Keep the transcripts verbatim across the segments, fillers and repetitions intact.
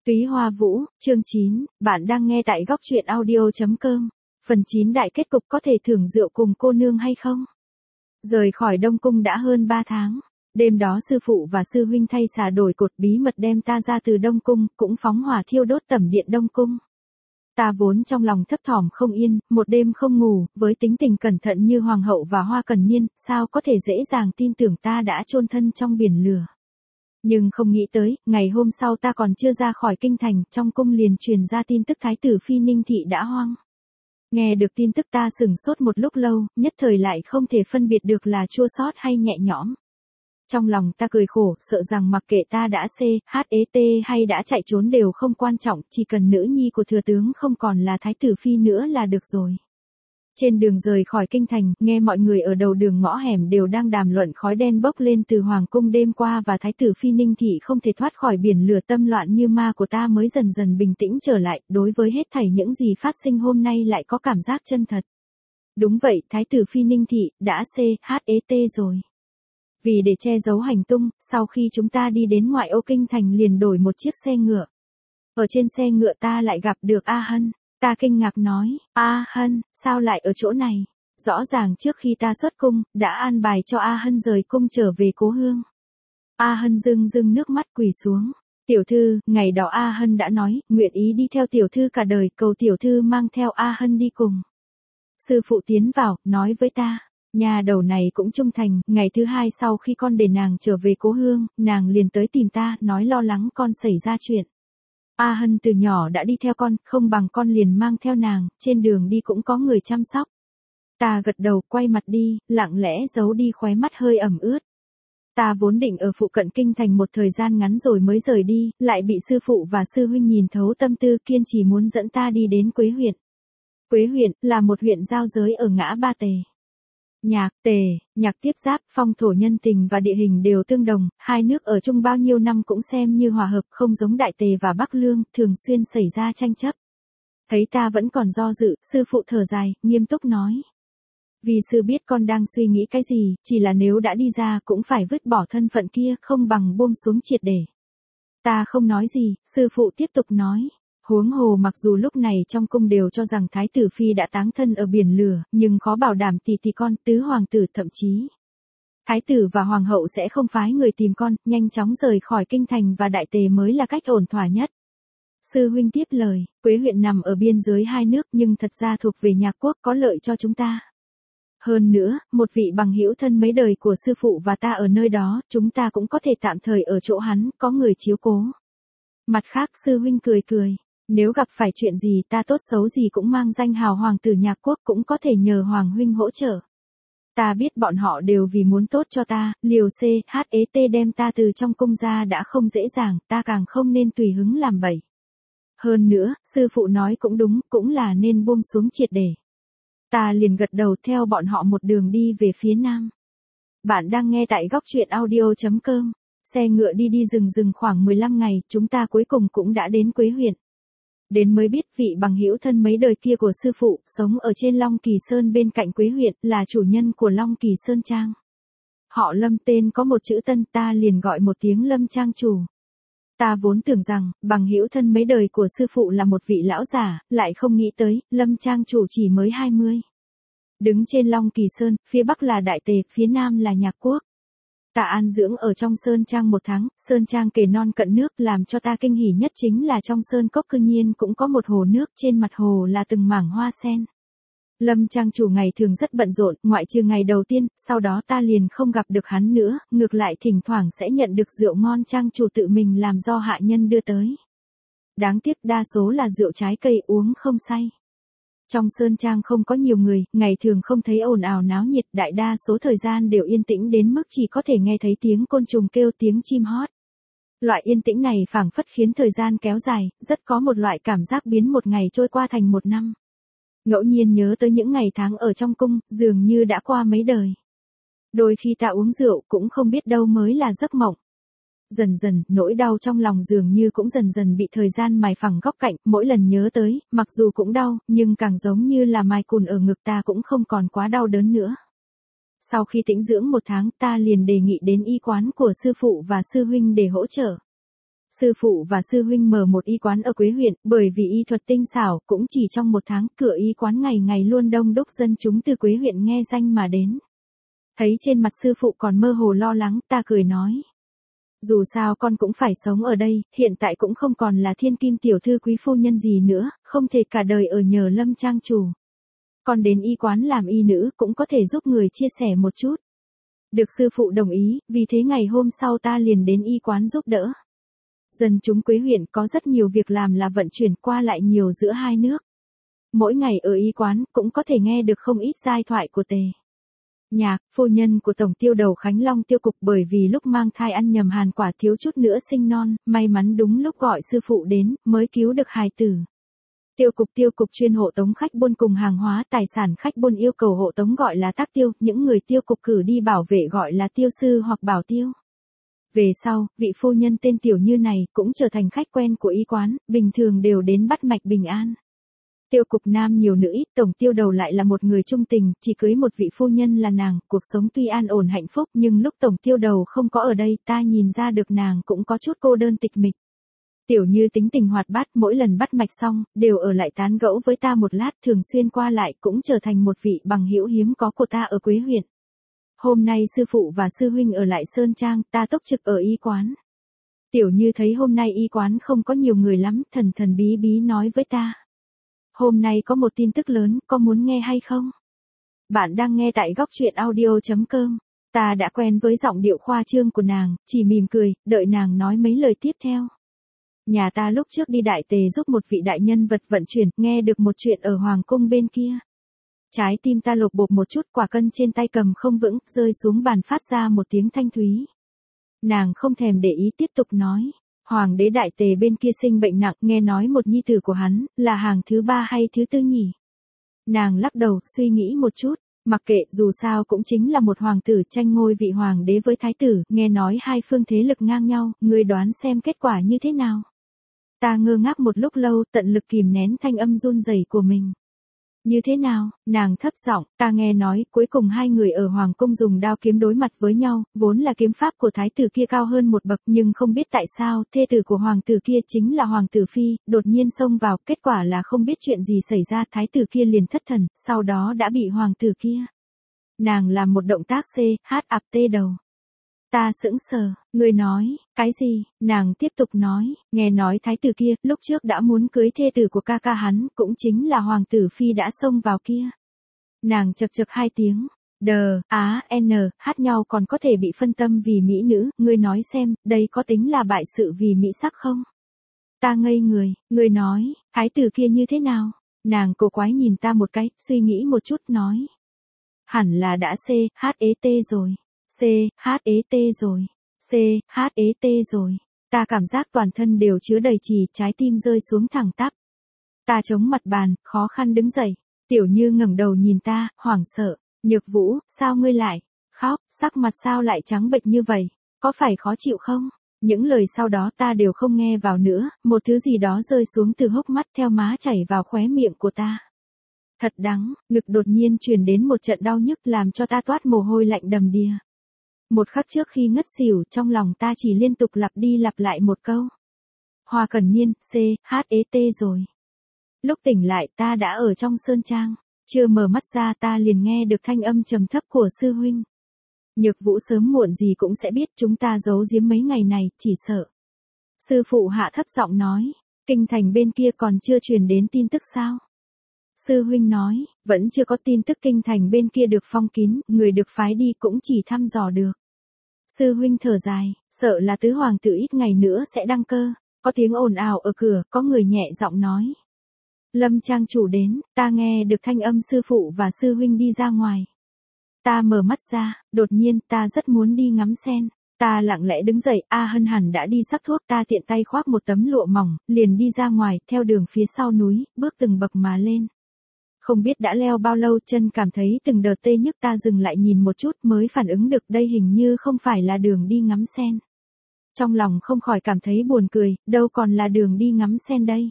Túy Hoa Vũ, chương chín, bạn đang nghe tại góc truyện audio chấm com. Phần chín đại kết cục có thể thưởng rượu cùng cô nương hay không? Rời khỏi Đông Cung đã hơn ba tháng. Đêm đó sư phụ và sư huynh thay xà đổi cột bí mật đem ta ra từ Đông Cung, cũng phóng hỏa thiêu đốt tẩm điện Đông Cung. Ta vốn trong lòng thấp thỏm không yên, một đêm không ngủ, với tính tình cẩn thận như hoàng hậu và Hoa Cần Niên, sao có thể dễ dàng tin tưởng ta đã chôn thân trong biển lửa. Nhưng không nghĩ tới, ngày hôm sau ta còn chưa ra khỏi kinh thành, trong cung liền truyền ra tin tức thái tử phi Ninh Thị đã hoang. Nghe được tin tức ta sửng sốt một lúc lâu, nhất thời lại không thể phân biệt được là chua xót hay nhẹ nhõm. Trong lòng ta cười khổ, sợ rằng mặc kệ ta đã C, H, E, T hay đã chạy trốn đều không quan trọng, chỉ cần nữ nhi của thừa tướng không còn là thái tử phi nữa là được rồi. Trên đường rời khỏi kinh thành, nghe mọi người ở đầu đường ngõ hẻm đều đang đàm luận khói đen bốc lên từ hoàng cung đêm qua và thái tử phi Ninh Thị không thể thoát khỏi biển lửa, tâm loạn như ma của ta mới dần dần bình tĩnh trở lại, đối với hết thảy những gì phát sinh hôm nay lại có cảm giác chân thật. Đúng vậy, thái tử phi Ninh Thị đã C, H, E, T rồi. Vì để che giấu hành tung, sau khi chúng ta đi đến ngoại ô kinh thành liền đổi một chiếc xe ngựa. Ở trên xe ngựa ta lại gặp được A Hân. Ta kinh ngạc nói, A Hân, sao lại ở chỗ này? Rõ ràng trước khi ta xuất cung, đã an bài cho A Hân rời cung trở về cố hương. A Hân rưng rưng nước mắt quỳ xuống. Tiểu thư, ngày đó A Hân đã nói, nguyện ý đi theo tiểu thư cả đời, cầu tiểu thư mang theo A Hân đi cùng. Sư phụ tiến vào, nói với ta, nhà đầu này cũng trung thành, ngày thứ hai sau khi con để nàng trở về cố hương, nàng liền tới tìm ta, nói lo lắng con xảy ra chuyện. A Hân từ nhỏ đã đi theo con, không bằng con liền mang theo nàng, trên đường đi cũng có người chăm sóc. Ta gật đầu, quay mặt đi, lặng lẽ giấu đi khóe mắt hơi ẩm ướt. Ta vốn định ở phụ cận kinh thành một thời gian ngắn rồi mới rời đi, lại bị sư phụ và sư huynh nhìn thấu tâm tư, kiên trì muốn dẫn ta đi đến Quế huyện. Quế huyện là một huyện giao giới ở ngã Ba Tề. Nhạc, Tề, Nhạc tiếp giáp, phong thổ nhân tình và địa hình đều tương đồng, hai nước ở chung bao nhiêu năm cũng xem như hòa hợp, không giống Đại Tề và Bắc Lương, thường xuyên xảy ra tranh chấp. Thấy ta vẫn còn do dự, sư phụ thở dài, nghiêm túc nói. Vì sư biết con đang suy nghĩ cái gì, chỉ là nếu đã đi ra cũng phải vứt bỏ thân phận kia, không bằng buông xuống triệt để. Ta không nói gì, sư phụ tiếp tục nói. Huống hồ mặc dù lúc này trong cung đều cho rằng thái tử phi đã táng thân ở biển lửa, nhưng khó bảo đảm tỷ tỷ con, tứ hoàng tử, thậm chí thái tử và hoàng hậu sẽ không phái người tìm con, nhanh chóng rời khỏi kinh thành và Đại Tề mới là cách ổn thỏa nhất. Sư huynh tiếp lời, Quế huyện nằm ở biên giới hai nước nhưng thật ra thuộc về Nhạc quốc, có lợi cho chúng ta. Hơn nữa, một vị bằng hữu thân mấy đời của sư phụ và ta ở nơi đó, chúng ta cũng có thể tạm thời ở chỗ hắn, có người chiếu cố. Mặt khác sư huynh cười cười. Nếu gặp phải chuyện gì ta tốt xấu gì cũng mang danh hào hoàng tử Nhạc quốc, cũng có thể nhờ hoàng huynh hỗ trợ. Ta biết bọn họ đều vì muốn tốt cho ta, liều C, H, E, T đem ta từ trong cung ra đã không dễ dàng, ta càng không nên tùy hứng làm bậy. Hơn nữa, sư phụ nói cũng đúng, cũng là nên buông xuống triệt để. Ta liền gật đầu theo bọn họ một đường đi về phía nam. Bạn đang nghe tại góc truyện audio chấm com. Xe ngựa đi đi rừng rừng khoảng mười lăm ngày, chúng ta cuối cùng cũng đã đến Quế huyện. Đến mới biết vị bằng hữu thân mấy đời kia của sư phụ, sống ở trên Long Kỳ Sơn bên cạnh Quế huyện, là chủ nhân của Long Kỳ Sơn Trang. Họ Lâm, tên có một chữ Tân, ta liền gọi một tiếng Lâm Trang chủ. Ta vốn tưởng rằng, bằng hữu thân mấy đời của sư phụ là một vị lão già, lại không nghĩ tới, Lâm Trang chủ chỉ mới hai mươi. Đứng trên Long Kỳ Sơn, phía bắc là Đại Tề, phía nam là Nhạc quốc. Ta an dưỡng ở trong Sơn Trang một tháng, Sơn Trang kề non cận nước, làm cho ta kinh hỉ nhất chính là trong Sơn Cốc cư nhiên cũng có một hồ nước, trên mặt hồ là từng mảng hoa sen. Lâm Trang chủ ngày thường rất bận rộn, ngoại trừ ngày đầu tiên, sau đó ta liền không gặp được hắn nữa, ngược lại thỉnh thoảng sẽ nhận được rượu ngon Trang chủ tự mình làm do hạ nhân đưa tới. Đáng tiếc đa số là rượu trái cây, uống không say. Trong Sơn Trang không có nhiều người, ngày thường không thấy ồn ào náo nhiệt, đại đa số thời gian đều yên tĩnh đến mức chỉ có thể nghe thấy tiếng côn trùng kêu, tiếng chim hót. Loại yên tĩnh này phảng phất khiến thời gian kéo dài, rất có một loại cảm giác biến một ngày trôi qua thành một năm. Ngẫu nhiên nhớ tới những ngày tháng ở trong cung, dường như đã qua mấy đời. Đôi khi ta uống rượu cũng không biết đâu mới là giấc mộng. Dần dần, nỗi đau trong lòng dường như cũng dần dần bị thời gian mài phẳng góc cạnh, mỗi lần nhớ tới, mặc dù cũng đau, nhưng càng giống như là mài cùn ở ngực, ta cũng không còn quá đau đớn nữa. Sau khi tĩnh dưỡng một tháng, ta liền đề nghị đến y quán của sư phụ và sư huynh để hỗ trợ. Sư phụ và sư huynh mở một y quán ở Quế huyện, bởi vì y thuật tinh xảo, cũng chỉ trong một tháng, cửa y quán ngày ngày luôn đông đúc dân chúng từ Quế huyện nghe danh mà đến. Thấy trên mặt sư phụ còn mơ hồ lo lắng, ta cười nói. Dù sao con cũng phải sống ở đây, hiện tại cũng không còn là thiên kim tiểu thư quý phu nhân gì nữa, không thể cả đời ở nhờ Lâm trang chủ. Con đến y quán làm y nữ cũng có thể giúp người chia sẻ một chút. Được sư phụ đồng ý, vì thế ngày hôm sau ta liền đến y quán giúp đỡ. Dân chúng Quế huyện có rất nhiều việc làm là vận chuyển qua lại nhiều giữa hai nước. Mỗi ngày ở y quán cũng có thể nghe được không ít giai thoại của Tề Nhạc, phu nhân của tổng tiêu đầu Khánh Long tiêu cục, bởi vì lúc mang thai ăn nhầm hàn quả thiếu chút nữa sinh non, may mắn đúng lúc gọi sư phụ đến, mới cứu được hài tử. Tiêu cục tiêu cục chuyên hộ tống khách buôn cùng hàng hóa tài sản khách buôn yêu cầu hộ tống gọi là tác tiêu, những người tiêu cục cử đi bảo vệ gọi là tiêu sư hoặc bảo tiêu. Về sau, vị phu nhân tên Tiểu Như này cũng trở thành khách quen của y quán, bình thường đều đến bắt mạch bình an. Tiêu cục nam nhiều nữ ít, tổng tiêu đầu lại là một người trung tình, chỉ cưới một vị phu nhân là nàng, cuộc sống tuy an ổn hạnh phúc, nhưng lúc tổng tiêu đầu không có ở đây, ta nhìn ra được nàng cũng có chút cô đơn tịch mịch. Tiểu Như tính tình hoạt bát, mỗi lần bắt mạch xong, đều ở lại tán gẫu với ta một lát, thường xuyên qua lại, cũng trở thành một vị bằng hữu hiếm có của ta ở Quế huyện. Hôm nay sư phụ và sư huynh ở lại Sơn Trang, ta túc trực ở y quán. Tiểu Như thấy hôm nay y quán không có nhiều người lắm, thần thần bí bí nói với ta. Hôm nay có một tin tức lớn, có muốn nghe hay không? Bạn đang nghe tại góc truyện audio chấm com. Ta đã quen với giọng điệu khoa trương của nàng, chỉ mỉm cười, đợi nàng nói mấy lời tiếp theo. Nhà ta lúc trước đi Đại Tề giúp một vị đại nhân vật vận chuyển, nghe được một chuyện ở Hoàng cung bên kia. Trái tim ta lột bột một chút, quả cân trên tay cầm không vững, rơi xuống bàn phát ra một tiếng thanh thúy. Nàng không thèm để ý tiếp tục nói. Hoàng đế Đại Tề bên kia sinh bệnh nặng, nghe nói một nhi tử của hắn, là hàng thứ ba hay thứ tư nhỉ? Nàng lắc đầu, suy nghĩ một chút, mặc kệ, dù sao cũng chính là một hoàng tử tranh ngôi vị hoàng đế với thái tử, nghe nói hai phương thế lực ngang nhau, ngươi đoán xem kết quả như thế nào? Ta ngơ ngác một lúc lâu, tận lực kìm nén thanh âm run rẩy của mình. Như thế nào? Nàng thấp giọng, ta nghe nói, cuối cùng hai người ở Hoàng cung dùng đao kiếm đối mặt với nhau, vốn là kiếm pháp của thái tử kia cao hơn một bậc, nhưng không biết tại sao, thê tử của hoàng tử kia chính là hoàng tử phi, đột nhiên xông vào, kết quả là không biết chuyện gì xảy ra, thái tử kia liền thất thần, sau đó đã bị hoàng tử kia. Nàng làm một động tác C, H ạp tê đầu. Ta sững sờ, người nói, cái gì? Nàng tiếp tục nói, nghe nói thái tử kia, lúc trước đã muốn cưới thê tử của ca ca hắn, cũng chính là hoàng tử phi đã xông vào kia. Nàng chật chật hai tiếng, đờ, á, n, hát nhau còn có thể bị phân tâm vì mỹ nữ, ngươi nói xem, đây có tính là bại sự vì mỹ sắc không? Ta ngây người, ngươi nói, thái tử kia như thế nào? Nàng cổ quái nhìn ta một cái, suy nghĩ một chút nói. Hẳn là đã C, H E T rồi. C, H E T rồi. C, H E T rồi. Ta cảm giác toàn thân đều chứa đầy trì, trái tim rơi xuống thẳng tắp. Ta chống mặt bàn, khó khăn đứng dậy. Tiểu Như ngẩng đầu nhìn ta, hoảng sợ. Nhược Vũ, sao ngươi lại khóc, sắc mặt sao lại trắng bệch như vậy? Có phải khó chịu không? Những lời sau đó ta đều không nghe vào nữa, một thứ gì đó rơi xuống từ hốc mắt theo má chảy vào khóe miệng của ta. Thật đắng, ngực đột nhiên truyền đến một trận đau nhức làm cho ta toát mồ hôi lạnh đầm đìa. Một khắc trước khi ngất xỉu, trong lòng ta chỉ liên tục lặp đi lặp lại một câu. Hoa Cẩn Niên, C, H E T rồi. Lúc tỉnh lại ta đã ở trong Sơn Trang, chưa mở mắt ra ta liền nghe được thanh âm trầm thấp của sư huynh. Nhược Vũ sớm muộn gì cũng sẽ biết chúng ta giấu giếm mấy ngày này, chỉ sợ. Sư phụ hạ thấp giọng nói, kinh thành bên kia còn chưa truyền đến tin tức sao? Sư huynh nói, vẫn chưa có tin tức, kinh thành bên kia được phong kín, người được phái đi cũng chỉ thăm dò được. Sư huynh thở dài, sợ là tứ hoàng tử ít ngày nữa sẽ đăng cơ. Có tiếng ồn ào ở cửa, có người nhẹ giọng nói. Lâm trang chủ đến, ta nghe được thanh âm sư phụ và sư huynh đi ra ngoài. Ta mở mắt ra, đột nhiên ta rất muốn đi ngắm sen. Ta lặng lẽ đứng dậy, A Hân hẳn đã đi sắc thuốc, ta tiện tay khoác một tấm lụa mỏng, liền đi ra ngoài, theo đường phía sau núi, bước từng bậc mà lên. Không biết đã leo bao lâu, chân cảm thấy từng đợt tê nhức, ta dừng lại nhìn một chút mới phản ứng được đây hình như không phải là đường đi ngắm sen. Trong lòng không khỏi cảm thấy buồn cười, đâu còn là đường đi ngắm sen đây.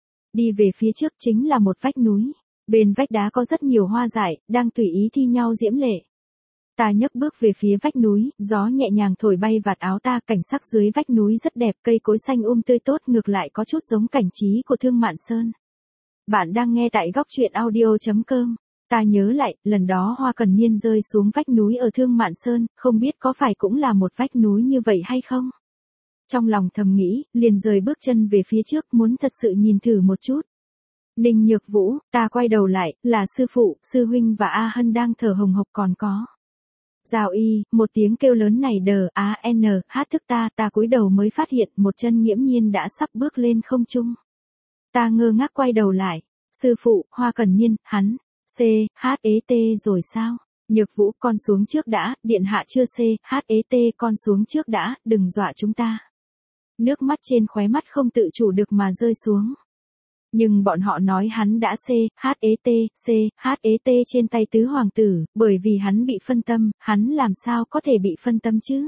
Đi về phía trước chính là một vách núi, bên vách đá có rất nhiều hoa dại, đang tùy ý thi nhau diễm lệ. Ta nhấc bước về phía vách núi, gió nhẹ nhàng thổi bay vạt áo ta, cảnh sắc dưới vách núi rất đẹp, cây cối xanh um tươi tốt, ngược lại có chút giống cảnh trí của Thương Mạn Sơn. Bạn đang nghe tại góc truyện audio chấm com. Ta nhớ lại, lần đó Hoa Cần Niên rơi xuống vách núi ở Thương Mạn Sơn, không biết có phải cũng là một vách núi như vậy hay không? Trong lòng thầm nghĩ, liền rời bước chân về phía trước, muốn thật sự nhìn thử một chút. Ninh Nhược Vũ, ta quay đầu lại, là sư phụ, sư huynh và A Hân đang thở hồng hộc, còn có Giao Y, một tiếng kêu lớn này đờ á n hát thức ta, ta cúi đầu mới phát hiện một chân nghiễm nhiên đã sắp bước lên không trung. Ta ngơ ngác quay đầu lại, sư phụ, Hoa Cần Niên, hắn, C, H, E, T rồi sao? Nhược Vũ, con xuống trước đã, điện hạ chưa C, H, E, T, con xuống trước đã, đừng dọa chúng ta. Nước mắt trên khóe mắt không tự chủ được mà rơi xuống. Nhưng bọn họ nói hắn đã C, H, E, T, C, H, E, T trên tay tứ hoàng tử, bởi vì hắn bị phân tâm, hắn làm sao có thể bị phân tâm chứ?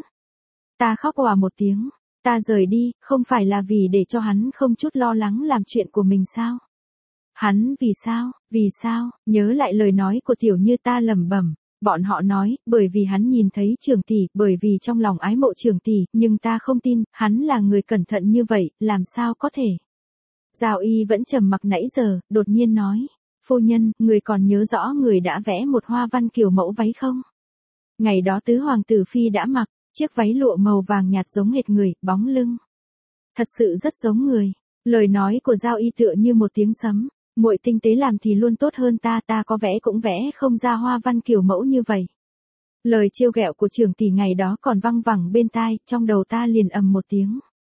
Ta khóc òa một tiếng, ta rời đi, không phải là vì để cho hắn không chút lo lắng làm chuyện của mình sao? Hắn vì sao, vì sao, nhớ lại lời nói của Tiểu Như ta lẩm bẩm. Bọn họ nói, bởi vì hắn nhìn thấy Trường tỷ, bởi vì trong lòng ái mộ Trường tỷ, nhưng ta không tin, hắn là người cẩn thận như vậy, làm sao có thể? Giao Y vẫn trầm mặc nãy giờ, đột nhiên nói, phu nhân, người còn nhớ rõ người đã vẽ một hoa văn kiểu mẫu váy không? Ngày đó tứ hoàng tử phi đã mặc, chiếc váy lụa màu vàng nhạt giống hệt người, bóng lưng. Thật sự rất giống người. Lời nói của Giao Y tựa như một tiếng sấm. Muội tinh tế làm thì luôn tốt hơn ta, ta có vẽ cũng vẽ không ra hoa văn kiểu mẫu như vậy. Lời trêu ghẹo của Trường tỷ ngày đó còn văng vẳng bên tai, trong đầu ta liền ầm một tiếng.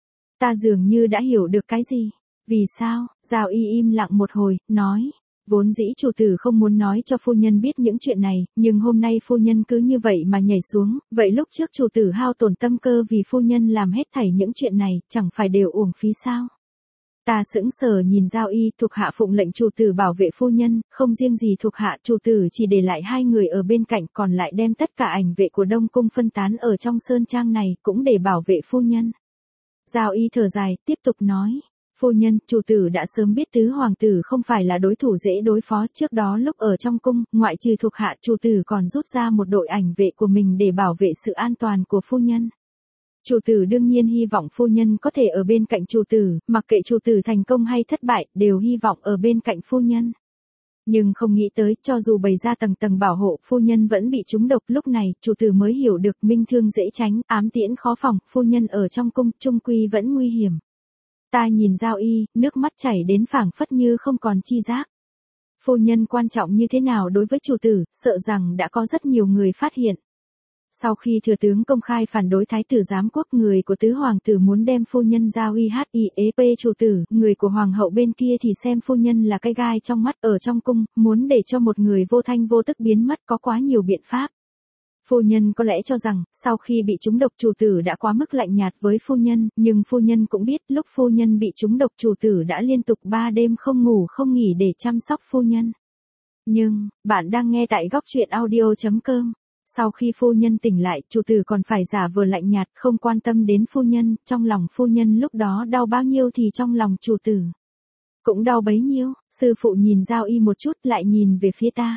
Ta dường như đã hiểu được cái gì. Vì sao? Giao Y im lặng một hồi, nói. Vốn dĩ chủ tử không muốn nói cho phu nhân biết những chuyện này, nhưng hôm nay phu nhân cứ như vậy mà nhảy xuống, vậy lúc trước chủ tử hao tổn tâm cơ vì phu nhân làm hết thảy những chuyện này, chẳng phải đều uổng phí sao? Ta sững sờ nhìn Giao Y, thuộc hạ phụng lệnh chủ tử bảo vệ phu nhân, không riêng gì thuộc hạ, chủ tử chỉ để lại hai người ở bên cạnh, còn lại đem tất cả ảnh vệ của Đông Cung phân tán ở trong sơn trang này, cũng để bảo vệ phu nhân. Giao Y thở dài, tiếp tục nói. Phu nhân, chủ tử đã sớm biết tứ hoàng tử không phải là đối thủ dễ đối phó, trước đó lúc ở trong cung, ngoại trừ thuộc hạ, chủ tử còn rút ra một đội ảnh vệ của mình để bảo vệ sự an toàn của phu nhân. Chủ tử đương nhiên hy vọng phu nhân có thể ở bên cạnh chủ tử, mặc kệ chủ tử thành công hay thất bại, đều hy vọng ở bên cạnh phu nhân. Nhưng không nghĩ tới, cho dù bày ra tầng tầng bảo hộ, phu nhân vẫn bị trúng độc, lúc này, chủ tử mới hiểu được minh thương dễ tránh, ám tiễn khó phòng, phu nhân ở trong cung, chung quy vẫn nguy hiểm. Ta nhìn Giao Y, nước mắt chảy đến phảng phất như không còn chi giác. Phu nhân quan trọng như thế nào đối với chủ tử, sợ rằng đã có rất nhiều người phát hiện. Sau khi thừa tướng công khai phản đối thái tử giám quốc, người của tứ hoàng tử muốn đem phu nhân giao uy hiếp chủ tử, người của hoàng hậu bên kia thì xem phu nhân là cái gai trong mắt, ở trong cung, muốn để cho một người vô thanh vô tức biến mất, có quá nhiều biện pháp. Phu nhân có lẽ cho rằng, sau khi bị trúng độc chủ tử đã quá mức lạnh nhạt với phu nhân, nhưng phu nhân cũng biết lúc phu nhân bị trúng độc chủ tử đã liên tục ba đêm không ngủ không nghỉ để chăm sóc phu nhân. Nhưng, bạn đang nghe tại góc truyện audio chấm com. Sau khi phu nhân tỉnh lại, chủ tử còn phải giả vờ lạnh nhạt, không quan tâm đến phu nhân, trong lòng phu nhân lúc đó đau bao nhiêu thì trong lòng chủ tử cũng đau bấy nhiêu. Sư phụ nhìn Giao Y một chút, lại nhìn về phía ta.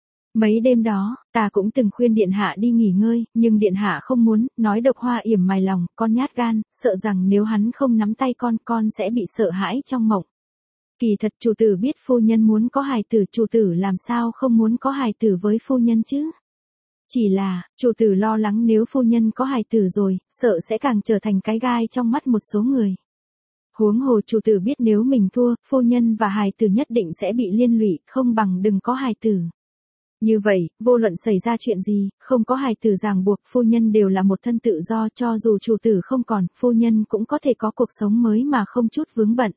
Mấy đêm đó, ta cũng từng khuyên điện hạ đi nghỉ ngơi, nhưng điện hạ không muốn, nói độc hoa yểm mài lòng, con nhát gan, sợ rằng nếu hắn không nắm tay con, con sẽ bị sợ hãi trong mộng. Kỳ thật chủ tử biết phu nhân muốn có hài tử, chủ tử làm sao không muốn có hài tử với phu nhân chứ? Chỉ là, chủ tử lo lắng nếu phu nhân có hài tử rồi, sợ sẽ càng trở thành cái gai trong mắt một số người. Huống hồ chủ tử biết nếu mình thua, phu nhân và hài tử nhất định sẽ bị liên lụy, không bằng đừng có hài tử. Như vậy, vô luận xảy ra chuyện gì, không có hài tử ràng buộc, phu nhân đều là một thân tự do, cho dù chủ tử không còn, phu nhân cũng có thể có cuộc sống mới mà không chút vướng bận.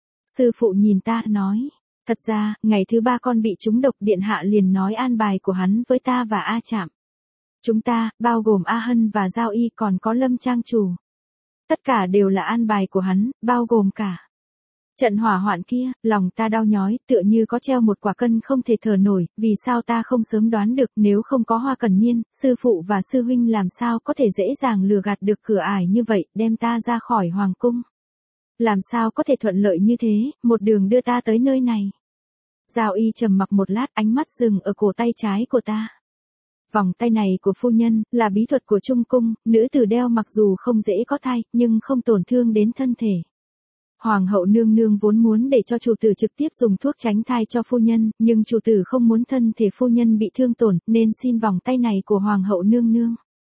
Sư phụ nhìn ta, nói, thật ra, ngày thứ ba con bị trúng độc, điện hạ liền nói an bài của hắn với ta và A Trạm. Chúng ta, bao gồm A Hân và Giao Y, còn có Lâm Trang chủ. Tất cả đều là an bài của hắn, bao gồm cả trận hỏa hoạn kia. Lòng ta đau nhói, tựa như có treo một quả cân không thể thở nổi, vì sao ta không sớm đoán được, nếu không có Hoa Cần Niên, sư phụ và sư huynh làm sao có thể dễ dàng lừa gạt được cửa ải như vậy, đem ta ra khỏi hoàng cung. Làm sao có thể thuận lợi như thế, một đường đưa ta tới nơi này. Giao Y trầm mặc một lát, ánh mắt dừng ở cổ tay trái của ta. Vòng tay này của phu nhân, là bí thuật của Trung Cung, nữ tử đeo mặc dù không dễ có thai, nhưng không tổn thương đến thân thể. Hoàng hậu nương nương vốn muốn để cho chủ tử trực tiếp dùng thuốc tránh thai cho phu nhân, nhưng chủ tử không muốn thân thể phu nhân bị thương tổn, nên xin vòng tay này của hoàng hậu nương nương.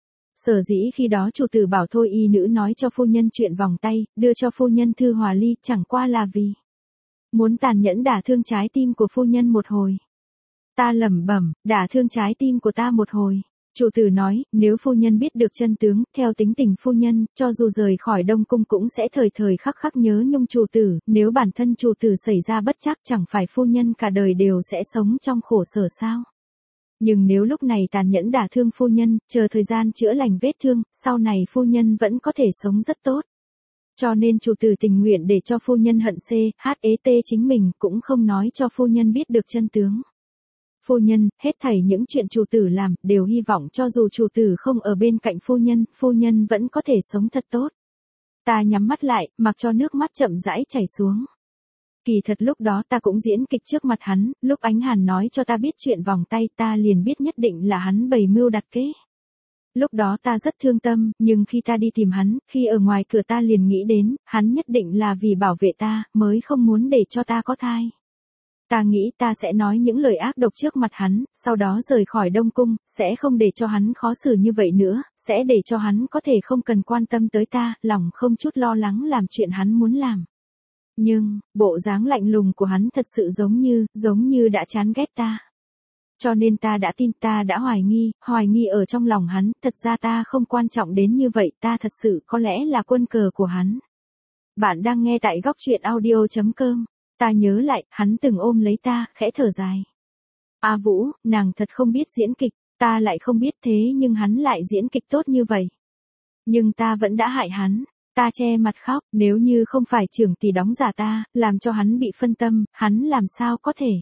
Sở dĩ khi đó chủ tử bảo thôi y nữ nói cho phu nhân chuyện vòng tay, đưa cho phu nhân thư hòa ly, chẳng qua là vì muốn tàn nhẫn đả thương trái tim của phu nhân một hồi. Ta lẩm bẩm, đả thương trái tim của ta một hồi. Chủ tử nói, nếu phu nhân biết được chân tướng, theo tính tình phu nhân, cho dù rời khỏi Đông Cung cũng sẽ thời thời khắc khắc nhớ nhung chủ tử, nếu bản thân chủ tử xảy ra bất trắc chẳng phải phu nhân cả đời đều sẽ sống trong khổ sở sao. Nhưng nếu lúc này tàn nhẫn đả thương phu nhân, chờ thời gian chữa lành vết thương, sau này phu nhân vẫn có thể sống rất tốt. Cho nên chủ tử tình nguyện để cho phu nhân hận C, H E T chính mình, cũng không nói cho phu nhân biết được chân tướng. Phu nhân, hết thảy những chuyện chủ tử làm, đều hy vọng cho dù chủ tử không ở bên cạnh phu nhân, phu nhân vẫn có thể sống thật tốt. Ta nhắm mắt lại, mặc cho nước mắt chậm rãi chảy xuống. Kỳ thật lúc đó ta cũng diễn kịch trước mặt hắn, lúc Ánh Hàn nói cho ta biết chuyện vòng tay ta liền biết nhất định là hắn bày mưu đặt kế. Lúc đó ta rất thương tâm, nhưng khi ta đi tìm hắn, khi ở ngoài cửa ta liền nghĩ đến, hắn nhất định là vì bảo vệ ta, mới không muốn để cho ta có thai. Ta nghĩ ta sẽ nói những lời ác độc trước mặt hắn, sau đó rời khỏi Đông Cung, sẽ không để cho hắn khó xử như vậy nữa, sẽ để cho hắn có thể không cần quan tâm tới ta, lòng không chút lo lắng làm chuyện hắn muốn làm. Nhưng, bộ dáng lạnh lùng của hắn thật sự giống như, giống như đã chán ghét ta. Cho nên ta đã tin, ta đã hoài nghi, hoài nghi ở trong lòng hắn, thật ra ta không quan trọng đến như vậy, ta thật sự có lẽ là quân cờ của hắn. Bạn đang nghe tại góc truyện audio chấm com. Ta nhớ lại, hắn từng ôm lấy ta, khẽ thở dài. A Vũ, nàng thật không biết diễn kịch, ta lại không biết thế nhưng hắn lại diễn kịch tốt như vậy. Nhưng ta vẫn đã hại hắn, ta che mặt khóc, nếu như không phải trưởng tỷ đóng giả ta, làm cho hắn bị phân tâm, hắn làm sao có thể.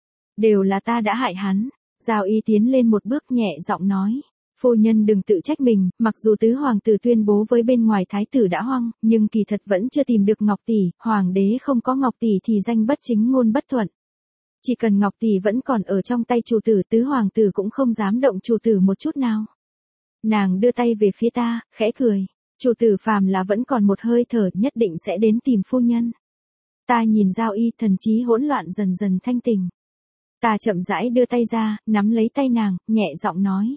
Đều là ta đã hại hắn. Giao Y tiến lên một bước nhẹ giọng nói. Phu nhân đừng tự trách mình, mặc dù tứ hoàng tử tuyên bố với bên ngoài thái tử đã hoang, nhưng kỳ thật vẫn chưa tìm được Ngọc tỷ, hoàng đế không có Ngọc tỷ thì danh bất chính ngôn bất thuận. Chỉ cần Ngọc tỷ vẫn còn ở trong tay chủ tử, tứ hoàng tử cũng không dám động chủ tử một chút nào. Nàng đưa tay về phía ta, khẽ cười. Chủ tử phàm là vẫn còn một hơi thở, nhất định sẽ đến tìm phu nhân. Ta nhìn Giao Y, thần trí hỗn loạn dần dần thanh tỉnh. Ta chậm rãi đưa tay ra, nắm lấy tay nàng, nhẹ giọng nói.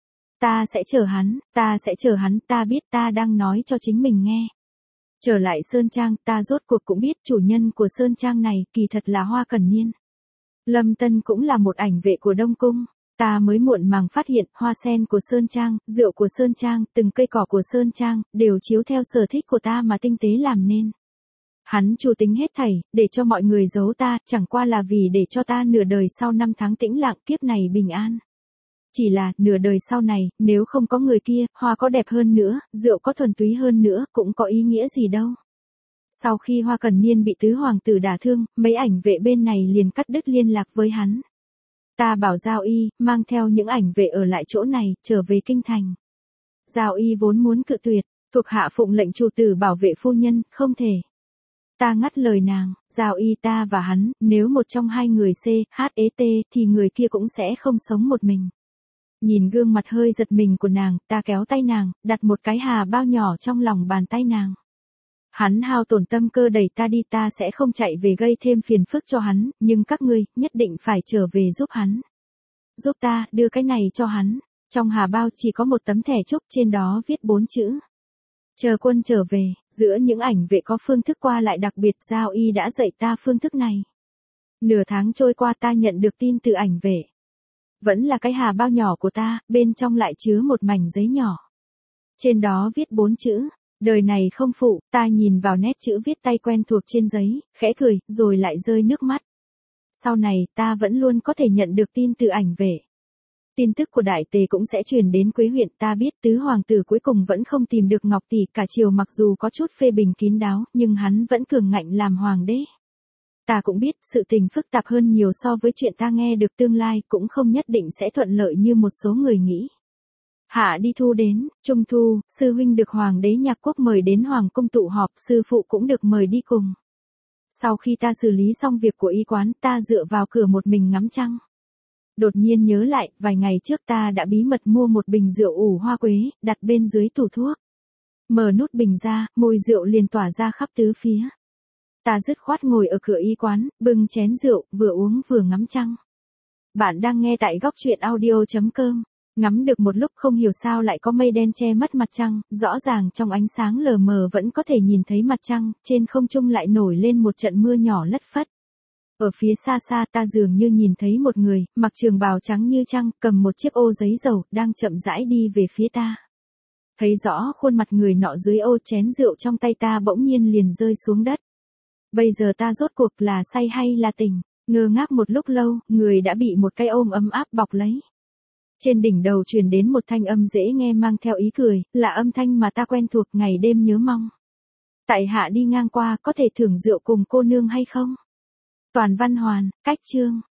Ta sẽ chờ hắn, ta sẽ chờ hắn, ta biết ta đang nói cho chính mình nghe. Trở lại Sơn Trang, ta rốt cuộc cũng biết chủ nhân của Sơn Trang này, kỳ thật là Hoa Cẩn Niên. Lâm Tân cũng là một ảnh vệ của Đông Cung. Ta mới muộn màng phát hiện, hoa sen của Sơn Trang, rượu của Sơn Trang, từng cây cỏ của Sơn Trang, đều chiếu theo sở thích của ta mà tinh tế làm nên. Hắn chủ tính hết thảy, để cho mọi người giấu ta, chẳng qua là vì để cho ta nửa đời sau năm tháng tĩnh lặng, kiếp này bình an. Chỉ là, nửa đời sau này, nếu không có người kia, hoa có đẹp hơn nữa, rượu có thuần túy hơn nữa, cũng có ý nghĩa gì đâu. Sau khi Hoa Cẩn Niên bị tứ hoàng tử đả thương, mấy ảnh vệ bên này liền cắt đứt liên lạc với hắn. Ta bảo Giao Y, mang theo những ảnh vệ ở lại chỗ này, trở về kinh thành. Giao Y vốn muốn cự tuyệt, thuộc hạ phụng lệnh chủ tử bảo vệ phu nhân, không thể. Ta ngắt lời nàng, Giao Y ta và hắn, nếu một trong hai người C, H E T thì người kia cũng sẽ không sống một mình. Nhìn gương mặt hơi giật mình của nàng, ta kéo tay nàng, đặt một cái hà bao nhỏ trong lòng bàn tay nàng. Hắn hao tổn tâm cơ đẩy ta đi, ta sẽ không chạy về gây thêm phiền phức cho hắn, nhưng các ngươi, nhất định phải trở về giúp hắn. Giúp ta, đưa cái này cho hắn. Trong hà bao chỉ có một tấm thẻ trúc, trên đó viết bốn chữ. Chờ quân trở về, giữa những ảnh vệ có phương thức qua lại đặc biệt, Giao Y đã dạy ta phương thức này. Nửa tháng trôi qua ta nhận được tin từ ảnh vệ. Vẫn là cái hà bao nhỏ của ta, bên trong lại chứa một mảnh giấy nhỏ. Trên đó viết bốn chữ, đời này không phụ, ta nhìn vào nét chữ viết tay quen thuộc trên giấy, khẽ cười, rồi lại rơi nước mắt. Sau này, ta vẫn luôn có thể nhận được tin từ ảnh vệ. Tin tức của đại tề cũng sẽ truyền đến Quế huyện, ta biết tứ hoàng tử cuối cùng vẫn không tìm được Ngọc tỷ, cả triều mặc dù có chút phê bình kín đáo, nhưng hắn vẫn cường ngạnh làm hoàng đế. Ta cũng biết, sự tình phức tạp hơn nhiều so với chuyện ta nghe được, tương lai cũng không nhất định sẽ thuận lợi như một số người nghĩ. Hạ đi thu đến, trung thu, sư huynh được hoàng đế Nhạc Quốc mời đến hoàng cung tụ họp, sư phụ cũng được mời đi cùng. Sau khi ta xử lý xong việc của y quán, ta dựa vào cửa một mình ngắm trăng. Đột nhiên nhớ lại, vài ngày trước ta đã bí mật mua một bình rượu ủ hoa quế, đặt bên dưới tủ thuốc. Mở nút bình ra, mùi rượu liền tỏa ra khắp tứ phía. Ta dứt khoát ngồi ở cửa y quán, bưng chén rượu, vừa uống vừa ngắm trăng. Bạn đang nghe tại góc truyện audio chấm com. Ngắm được một lúc không hiểu sao lại có mây đen che mất mặt trăng, rõ ràng trong ánh sáng lờ mờ vẫn có thể nhìn thấy mặt trăng, trên không trung lại nổi lên một trận mưa nhỏ lất phất. Ở phía xa xa ta dường như nhìn thấy một người, mặc trường bào trắng như trăng, cầm một chiếc ô giấy dầu, đang chậm rãi đi về phía ta. Thấy rõ khuôn mặt người nọ dưới ô, chén rượu trong tay ta bỗng nhiên liền rơi xuống đất. Bây giờ ta rốt cuộc là say hay là tỉnh? Ngơ ngác một lúc lâu, người đã bị một cái ôm ấm áp bọc lấy. Trên đỉnh đầu truyền đến một thanh âm dễ nghe mang theo ý cười, là âm thanh mà ta quen thuộc ngày đêm nhớ mong. Tại hạ đi ngang qua, có thể thưởng rượu cùng cô nương hay không? Toàn văn hoàn, cách chương.